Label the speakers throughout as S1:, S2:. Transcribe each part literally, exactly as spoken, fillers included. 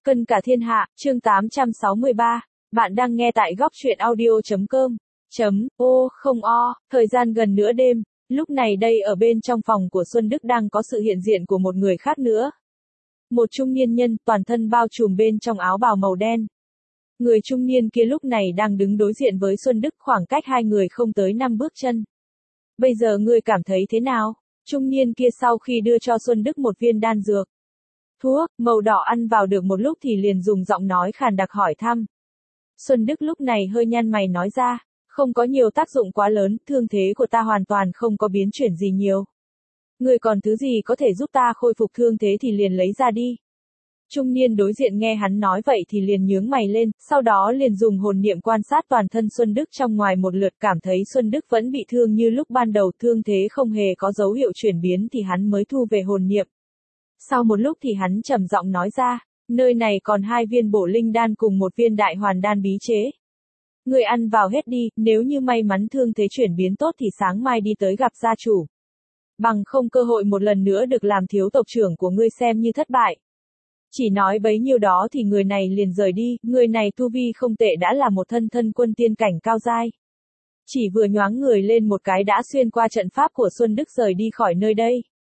S1: Cân cả thiên hạ, chương tám trăm sáu mươi ba. Bạn đang nghe tại góc truyện audio.com. Chấm, ô, không o, thời gian gần nửa đêm, lúc này đây ở bên trong phòng của Xuân Đức đang có sự hiện diện của một người khác nữa. Một trung niên nhân, toàn thân bao trùm bên trong áo bào màu đen. Người trung niên kia lúc này đang đứng đối diện với Xuân Đức, khoảng cách hai người không tới năm bước chân. Bây giờ ngươi cảm thấy thế nào? Trung niên kia sau khi đưa cho Xuân Đức một viên đan dược. Thuốc, màu đỏ ăn vào được một lúc thì liền dùng giọng nói khàn đặc hỏi thăm. Xuân Đức lúc này hơi nhăn mày nói ra, không có nhiều tác dụng quá lớn, thương thế của ta hoàn toàn không có biến chuyển gì nhiều. Người còn thứ gì có thể giúp ta khôi phục thương thế thì liền lấy ra đi. Trung niên đối diện nghe hắn nói vậy thì liền nhướng mày lên, sau đó liền dùng hồn niệm quan sát toàn thân Xuân Đức trong ngoài một lượt, cảm thấy Xuân Đức vẫn bị thương như lúc ban đầu, thương thế không hề có dấu hiệu chuyển biến thì hắn mới thu về hồn niệm. Sau một lúc thì hắn trầm giọng nói ra, nơi này còn hai viên bổ linh đan cùng một viên đại hoàn đan bí chế. Người ăn vào hết đi, nếu như may mắn thương thế chuyển biến tốt thì sáng mai đi tới gặp gia chủ. Bằng không cơ hội một lần nữa được làm thiếu tộc trưởng của ngươi xem như thất bại. Chỉ nói bấy nhiêu đó thì người này liền rời đi, người này tu vi không tệ, đã là một thân thân quân tiên cảnh cao giai. Chỉ vừa nhoáng người lên một cái đã xuyên qua trận pháp của Xuân Đức rời đi khỏi nơi đây.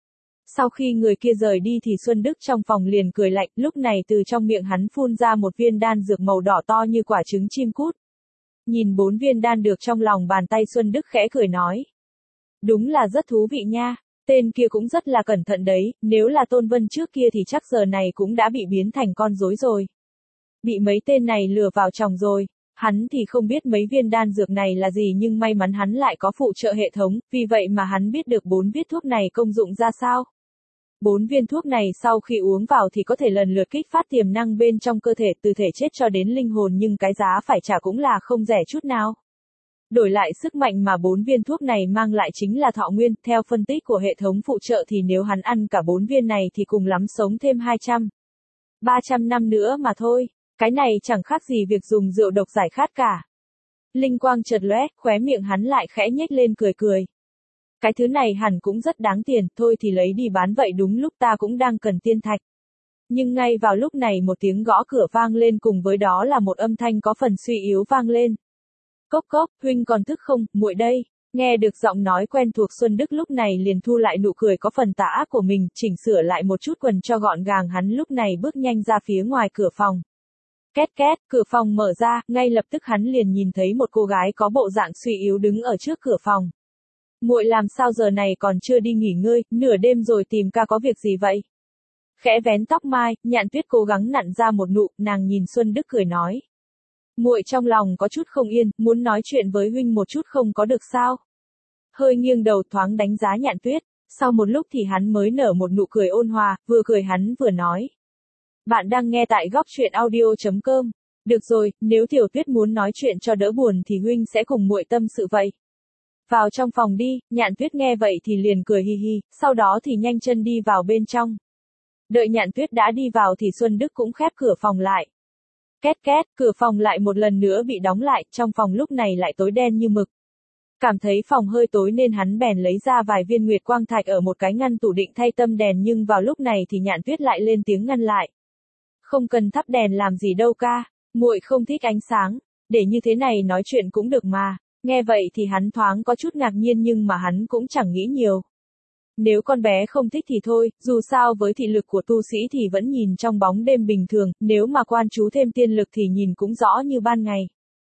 S1: Sau khi người kia rời đi thì Xuân Đức trong phòng liền cười lạnh, lúc này từ trong miệng hắn phun ra một viên đan dược màu đỏ to như quả trứng chim cút. Nhìn bốn viên đan được trong lòng bàn tay, Xuân Đức khẽ cười nói. Đúng là rất thú vị nha, tên kia cũng rất là cẩn thận đấy, nếu là Tôn Vân trước kia thì chắc giờ này cũng đã bị biến thành con rối rồi. Bị mấy tên này lừa vào chồng rồi. Hắn thì không biết mấy viên đan dược này là gì, nhưng may mắn hắn lại có phụ trợ hệ thống, vì vậy mà hắn biết được bốn viên thuốc này công dụng ra sao. Bốn viên thuốc này sau khi uống vào thì có thể lần lượt kích phát tiềm năng bên trong cơ thể, từ thể chất cho đến linh hồn, nhưng cái giá phải trả cũng là không rẻ chút nào. Đổi lại sức mạnh mà bốn viên thuốc này mang lại chính là thọ nguyên, theo phân tích của hệ thống phụ trợ thì nếu hắn ăn cả bốn viên này thì cùng lắm sống thêm hai trăm, ba trăm năm nữa mà thôi. Cái này chẳng khác gì việc dùng rượu độc giải khát cả. Linh quang chợt lóe, khóe miệng hắn lại khẽ nhếch lên cười cười. Cái thứ này hẳn cũng rất đáng tiền, thôi thì lấy đi bán vậy, đúng lúc ta cũng đang cần tiên thạch. Nhưng ngay vào lúc này một tiếng gõ cửa vang lên, cùng với đó là một âm thanh có phần suy yếu vang lên. Cốc cốc, huynh còn thức không, muội đây. Nghe được giọng nói quen thuộc, Xuân Đức lúc này liền thu lại nụ cười có phần tà ác của mình, chỉnh sửa lại một chút quần cho gọn gàng, hắn lúc này bước nhanh ra phía ngoài cửa phòng. Két két, cửa phòng mở ra, ngay lập tức hắn liền nhìn thấy một cô gái có bộ dạng suy yếu đứng ở trước cửa phòng. Muội làm sao giờ này còn chưa đi nghỉ ngơi, nửa đêm rồi tìm ca có việc gì vậy? Khẽ vén tóc mai, Nhạn Tuyết cố gắng nặn ra một nụ, nàng nhìn Xuân Đức cười nói. Muội trong lòng có chút không yên, muốn nói chuyện với huynh một chút không có được sao? Hơi nghiêng đầu thoáng đánh giá Nhạn Tuyết, sau một lúc thì hắn mới nở một nụ cười ôn hòa, vừa cười hắn vừa nói. Bạn đang nghe tại góc truyện audio.com. Được rồi, nếu Tiểu Tuyết muốn nói chuyện cho đỡ buồn thì huynh sẽ cùng muội tâm sự vậy. Vào trong phòng đi. Nhạn Tuyết nghe vậy thì liền cười hi hi, sau đó thì nhanh chân đi vào bên trong. Đợi Nhạn Tuyết đã đi vào thì Xuân Đức cũng khép cửa phòng lại. Két két, cửa phòng lại một lần nữa bị đóng lại, trong phòng lúc này lại tối đen như mực. Cảm thấy phòng hơi tối nên hắn bèn lấy ra vài viên nguyệt quang thạch ở một cái ngăn tủ định thay tâm đèn, nhưng vào lúc này thì Nhạn Tuyết lại lên tiếng ngăn lại. Không cần thắp đèn làm gì đâu ca, muội không thích ánh sáng, để như thế này nói chuyện cũng được mà. Nghe vậy thì hắn thoáng có chút ngạc nhiên, nhưng mà hắn cũng chẳng nghĩ nhiều. Nếu con bé không thích thì thôi, dù sao với thị lực của tu sĩ thì vẫn nhìn trong bóng đêm bình thường, nếu mà quan chú thêm tiên lực thì nhìn cũng rõ như ban ngày.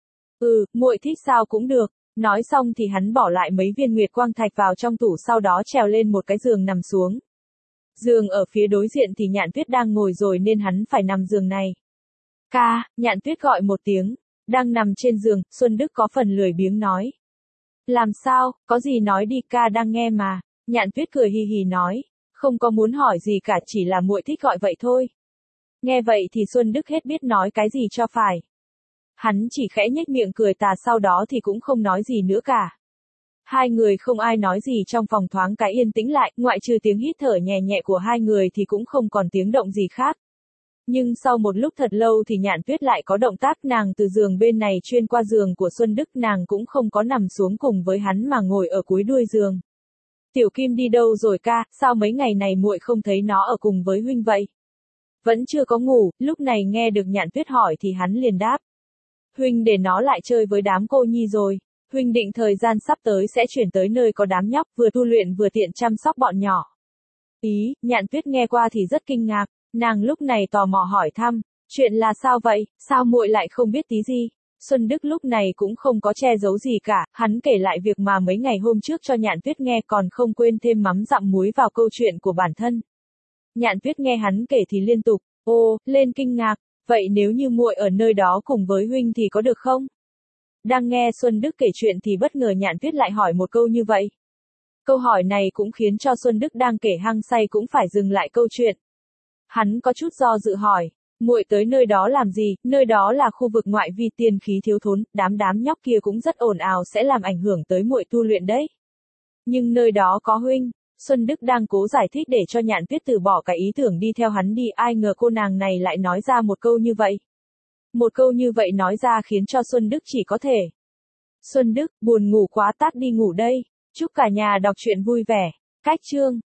S1: Ừ, muội thích sao cũng được. Nói xong thì hắn bỏ lại mấy viên nguyệt quang thạch vào trong tủ, sau đó trèo lên một cái giường nằm xuống. Giường ở phía đối diện thì Nhạn Tuyết đang ngồi rồi nên hắn phải nằm giường này. Ca, Nhạn Tuyết gọi một tiếng. Đang nằm trên giường, Xuân Đức có phần lười biếng nói. Làm sao, có gì nói đi, ca đang nghe mà. Nhạn Tuyết cười hì hì nói. Không có muốn hỏi gì cả, chỉ là muội thích gọi vậy thôi. Nghe vậy thì Xuân Đức hết biết nói cái gì cho phải. Hắn chỉ khẽ nhếch miệng cười tà, sau đó thì cũng không nói gì nữa cả. Hai người không ai nói gì, trong phòng thoáng cái yên tĩnh lại, ngoại trừ tiếng hít thở nhẹ nhẹ của hai người thì cũng không còn tiếng động gì khác. Nhưng sau một lúc thật lâu thì Nhạn Tuyết lại có động tác, nàng từ giường bên này chuyên qua giường của Xuân Đức, nàng cũng không có nằm xuống cùng với hắn mà ngồi ở cuối đuôi giường. Tiểu Kim đi đâu rồi ca, sao mấy ngày này muội không thấy nó ở cùng với huynh vậy? Vẫn chưa có ngủ, lúc này nghe được Nhạn Tuyết hỏi thì hắn liền đáp. Huynh để nó lại chơi với đám cô nhi rồi. Huynh định thời gian sắp tới sẽ chuyển tới nơi có đám nhóc vừa tu luyện vừa tiện chăm sóc bọn nhỏ. Ý, Nhạn Tuyết nghe qua thì rất kinh ngạc, nàng lúc này tò mò hỏi thăm, chuyện là sao vậy, sao muội lại không biết tí gì? Xuân Đức lúc này cũng không có che giấu gì cả, hắn kể lại việc mà mấy ngày hôm trước cho Nhạn Tuyết nghe, còn không quên thêm mắm dặm muối vào câu chuyện của bản thân. Nhạn Tuyết nghe hắn kể thì liên tục, ô, lên kinh ngạc, vậy nếu như muội ở nơi đó cùng với huynh thì có được không? Đang nghe Xuân Đức kể chuyện thì bất ngờ Nhạn Tuyết lại hỏi một câu như vậy. Câu hỏi này cũng khiến cho Xuân Đức đang kể hăng say cũng phải dừng lại câu chuyện. Hắn có chút do dự hỏi, muội tới nơi đó làm gì? Nơi đó là khu vực ngoại vi, tiên khí thiếu thốn, đám đám nhóc kia cũng rất ồn ào, sẽ làm ảnh hưởng tới muội tu luyện đấy. Nhưng nơi đó có huynh. Xuân Đức đang cố giải thích để cho Nhạn Tuyết từ bỏ cái ý tưởng đi theo hắn đi, ai ngờ cô nàng này lại nói ra một câu như vậy. Một câu như vậy nói ra khiến cho Xuân Đức chỉ có thể. Xuân Đức, buồn ngủ quá, tát đi ngủ đây. Chúc cả nhà đọc truyện vui vẻ. Cách chương